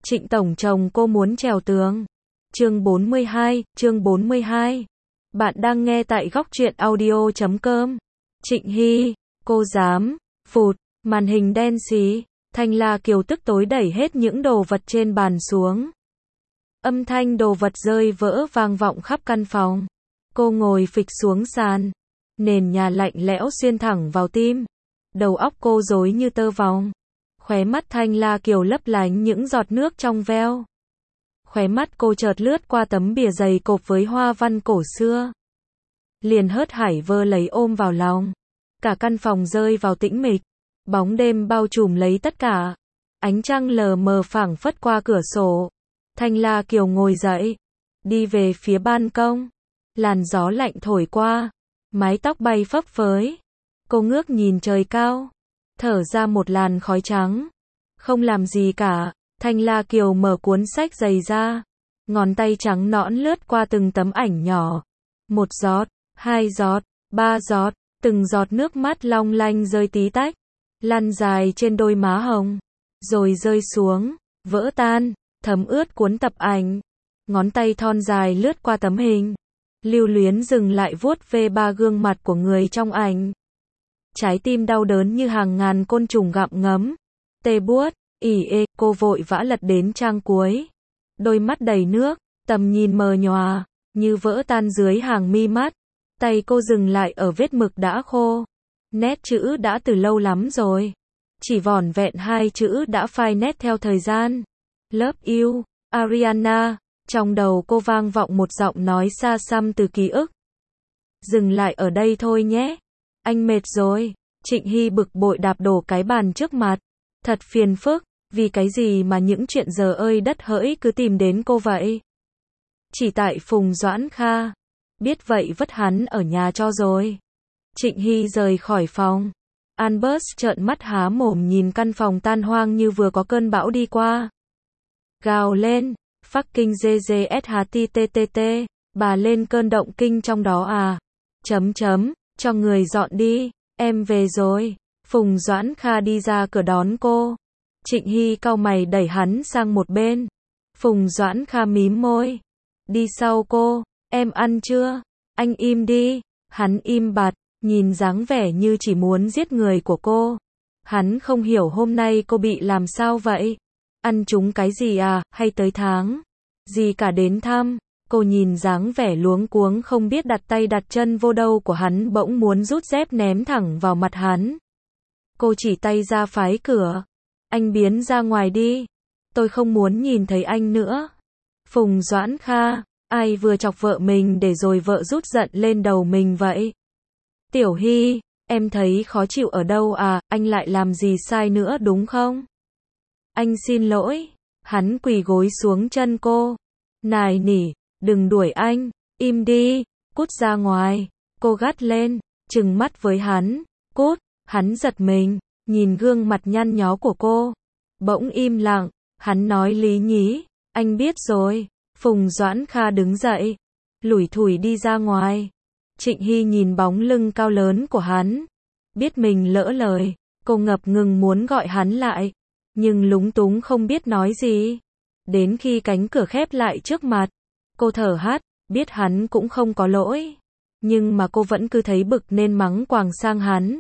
Trịnh tổng chồng cô muốn trèo tường. Chương 42. Bạn đang nghe tại góc truyện audio.com. Trịnh Hy, cô dám, phụt, màn hình đen xí, Thanh La Kiều tức tối đẩy hết những đồ vật trên bàn xuống. Âm thanh đồ vật rơi vỡ vang vọng khắp căn phòng. Cô ngồi phịch xuống sàn. Nền nhà lạnh lẽo xuyên thẳng vào tim. Đầu óc cô rối như tơ vòng. Khóe mắt Thanh La Kiều lấp lánh những giọt nước trong veo. Khóe mắt cô chợt lướt qua tấm bìa dày cộp với hoa văn cổ xưa. Liền hớt hải vơ lấy ôm vào lòng. Cả căn phòng rơi vào tĩnh mịch. Bóng đêm bao trùm lấy tất cả. Ánh trăng lờ mờ phảng phất qua cửa sổ. Thanh La Kiều ngồi dậy. Đi về phía ban công. Làn gió lạnh thổi qua. Mái tóc bay phấp phới. Cô ngước nhìn trời cao. Thở ra một làn khói trắng. Không làm gì cả. Thanh La Kiều mở cuốn sách dày ra. Ngón tay trắng nõn lướt qua từng tấm ảnh nhỏ. 1 giọt, 2 giọt, 3 giọt. Từng giọt nước mắt long lanh rơi tí tách. Lăn dài trên đôi má hồng. Rồi rơi xuống. Vỡ tan. Thấm ướt cuốn tập ảnh. Ngón tay thon dài lướt qua tấm hình. Lưu luyến dừng lại vuốt ve ba gương mặt của người trong ảnh. Trái tim đau đớn như hàng ngàn côn trùng gặm ngấm. Tê buốt, cô vội vã lật đến trang cuối. Đôi mắt đầy nước, tầm nhìn mờ nhòa, như vỡ tan dưới hàng mi mắt. Tay cô dừng lại ở vết mực đã khô. Nét chữ đã từ lâu lắm rồi. Chỉ vỏn vẹn 2 chữ đã phai nét theo thời gian. Love you, Ariana. Trong đầu cô vang vọng một giọng nói xa xăm từ ký ức. Dừng lại ở đây thôi nhé. Anh mệt rồi. Trịnh Hy bực bội đạp đổ cái bàn trước mặt. Thật phiền phức, vì cái gì mà những chuyện giờ ơi đất hỡi cứ tìm đến cô vậy? Chỉ tại Phùng Doãn Kha. Biết vậy vất hắn ở nhà cho rồi. Trịnh Hy rời khỏi phòng. Albert trợn mắt há mồm nhìn căn phòng tan hoang như vừa có cơn bão đi qua. Gào lên, fucking GGSHTTTT, bà lên cơn động kinh trong đó à? Cho người dọn đi, em về rồi. Phùng Doãn Kha đi ra cửa đón cô. Trịnh Hy cau mày đẩy hắn sang một bên. Phùng Doãn Kha mím môi. Đi sau cô, em ăn chưa? Anh im đi. Hắn im bặt, nhìn dáng vẻ như chỉ muốn giết người của cô. Hắn không hiểu hôm nay cô bị làm sao vậy? Ăn trúng cái gì à, hay tới tháng? Gì cả đến thăm. Cô nhìn dáng vẻ luống cuống không biết đặt tay đặt chân vô đâu của hắn bỗng muốn rút dép ném thẳng vào mặt hắn. Cô chỉ tay ra phái cửa. Anh biến ra ngoài đi. Tôi không muốn nhìn thấy anh nữa. Phùng Doãn Kha, ai vừa chọc vợ mình để rồi vợ rút giận lên đầu mình vậy? Tiểu Hy, em thấy khó chịu ở đâu à, anh lại làm gì sai nữa đúng không? Anh xin lỗi. Hắn quỳ gối xuống chân cô. Nài nỉ, đừng đuổi anh, im đi, cút ra ngoài. Cô gắt lên, trừng mắt với hắn. Cút. Hắn giật mình, nhìn gương mặt nhăn nhó của cô. Bỗng im lặng, hắn nói lý nhí. Anh biết rồi. Phùng Doãn Kha đứng dậy, lủi thủi đi ra ngoài. Trịnh Hy nhìn bóng lưng cao lớn của hắn. Biết mình lỡ lời, cô ngập ngừng muốn gọi hắn lại. Nhưng lúng túng không biết nói gì. Đến khi cánh cửa khép lại trước mặt, cô thở hắt, biết hắn cũng không có lỗi. Nhưng mà cô vẫn cứ thấy bực nên mắng quàng sang hắn.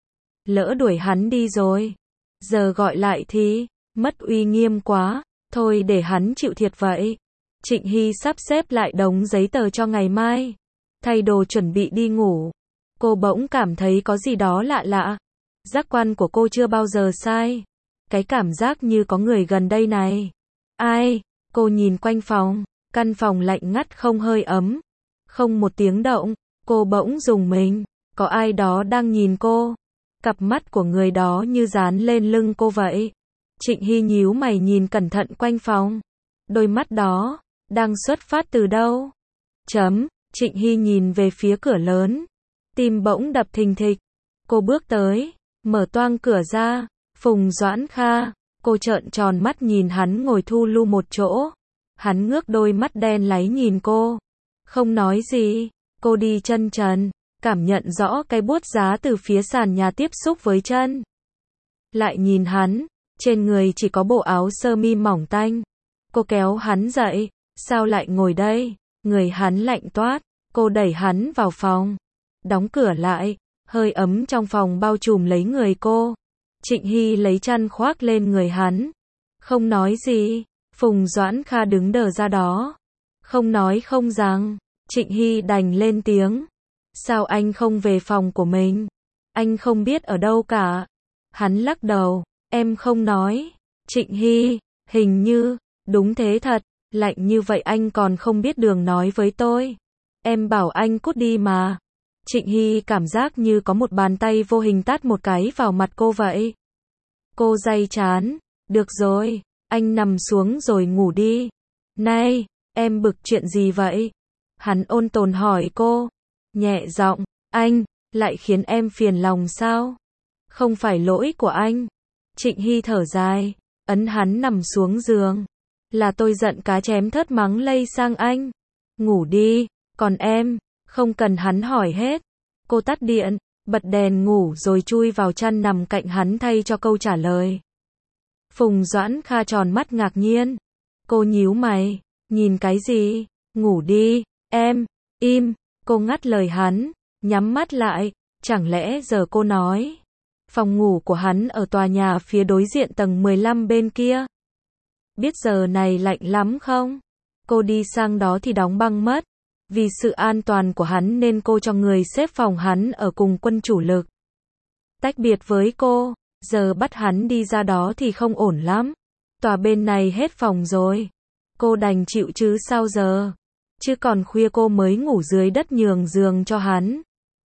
Lỡ đuổi hắn đi rồi. Giờ gọi lại thì, mất uy nghiêm quá. Thôi để hắn chịu thiệt vậy. Trịnh Hy sắp xếp lại đống giấy tờ cho ngày mai. Thay đồ chuẩn bị đi ngủ. Cô bỗng cảm thấy có gì đó lạ lạ. Giác quan của cô chưa bao giờ sai. Cái cảm giác như có người gần đây này. Ai? Cô nhìn quanh phòng. Căn phòng lạnh ngắt không hơi ấm. Không một tiếng động. Cô bỗng rùng mình. Có ai đó đang nhìn cô. Cặp mắt của người đó như dán lên lưng cô vậy. Trịnh Hy nhíu mày nhìn cẩn thận quanh phòng. Đôi mắt đó, đang xuất phát từ đâu? Trịnh Hy nhìn về phía cửa lớn. Tim bỗng đập thình thịch. Cô bước tới, mở toang cửa ra. Phùng Doãn Kha. Cô trợn tròn mắt nhìn hắn ngồi thu lu một chỗ. Hắn ngước đôi mắt đen láy nhìn cô. Không nói gì. Cô đi chân trần. Cảm nhận rõ cái buốt giá từ phía sàn nhà tiếp xúc với chân. Lại nhìn hắn, trên người chỉ có bộ áo sơ mi mỏng tanh, Cô kéo hắn dậy, sao lại ngồi đây? Người hắn lạnh toát, cô đẩy hắn vào phòng, đóng cửa lại, hơi ấm trong phòng bao trùm lấy người cô. Trịnh Hy lấy chăn khoác lên người hắn, không nói gì. Phùng Doãn Kha đứng đờ ra đó, không nói không rằng. Trịnh Hy đành lên tiếng, sao anh không về phòng của mình? Anh không biết ở đâu cả. Hắn lắc đầu, em không nói. Trịnh Hy, hình như, đúng thế thật, lạnh như vậy anh còn không biết đường nói với tôi. Em bảo anh cút đi mà. Trịnh Hy cảm giác như có một bàn tay vô hình tát một cái vào mặt cô vậy. Cô day chán, được rồi, anh nằm xuống rồi ngủ đi. Này, em bực chuyện gì vậy? Hắn ôn tồn hỏi cô, nhẹ giọng, anh, lại khiến em phiền lòng sao? Không phải lỗi của anh. Trịnh Hy thở dài, ấn hắn nằm xuống giường. Là tôi giận cá chém thớt mắng lây sang anh. Ngủ đi, còn em, không cần hắn hỏi hết. Cô tắt điện, bật đèn ngủ rồi chui vào chăn nằm cạnh hắn thay cho câu trả lời. Phùng Doãn Kha tròn mắt ngạc nhiên. Cô nhíu mày, nhìn cái gì? Ngủ đi, em, im. Cô ngắt lời hắn, nhắm mắt lại, chẳng lẽ giờ cô nói. Phòng ngủ của hắn ở tòa nhà phía đối diện tầng 15 bên kia. Biết giờ này lạnh lắm không? Cô đi sang đó thì đóng băng mất. Vì sự an toàn của hắn nên cô cho người xếp phòng hắn ở cùng quân chủ lực. Tách biệt với cô, giờ bắt hắn đi ra đó thì không ổn lắm. Tòa bên này hết phòng rồi. Cô đành chịu chứ sao giờ. Chứ còn khuya cô mới ngủ dưới đất nhường giường cho hắn.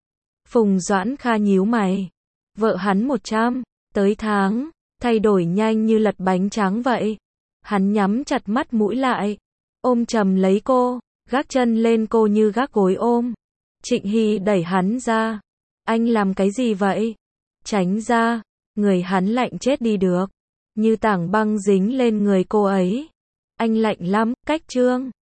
Phùng Doãn Kha nhíu mày. Vợ hắn 100, tới tháng, thay đổi nhanh như lật bánh tráng vậy. Hắn nhắm chặt mắt mũi lại, ôm chầm lấy cô, gác chân lên cô như gác gối ôm. Trịnh Hy đẩy hắn ra. Anh làm cái gì vậy? Tránh ra, người hắn lạnh chết đi được. Như tảng băng dính lên người cô ấy. Anh lạnh lắm, cách trương.